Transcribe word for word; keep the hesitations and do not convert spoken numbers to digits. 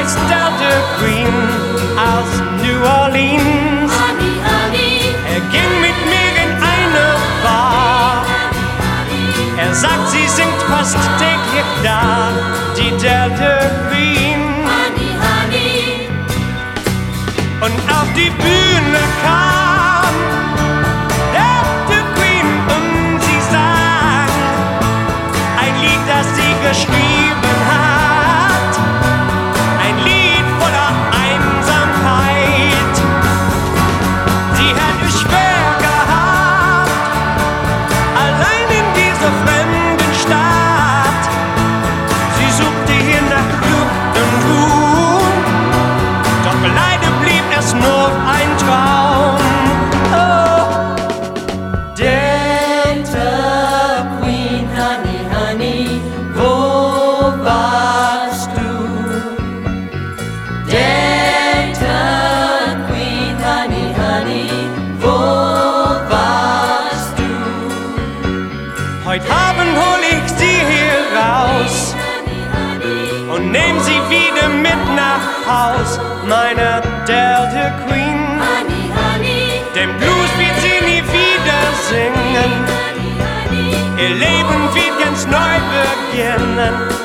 heißt Delta Queen aus New Orleans. Honey, honey, Er ging mit mir in eine Bar. Er sagt, sie singt fast täglich da, die Delta Queen. honey, honey, Und auf die Bühne kam Delta Queen und sie sang ein Lied, das sie geschrieben hat, ein Lied voller Einsamkeit. Sie hat es schwer gehabt, allein in dieser fremden Stadt. Sie suchte hier nach Glück und Ruhm, doch leider blieb es nur ein Traum. Oh, Delta Queen, honey, honey, wo warst du? Delta Queen, honey, honey, wo warst du? heute Abend hol ich sie hier raus und nehm sie wieder mit nach Haus, meine Delta Queen. Honey, honey, Den Blues wird sie nie wieder singen, honey, honey, ihr Leben wird ganz neu beginnen.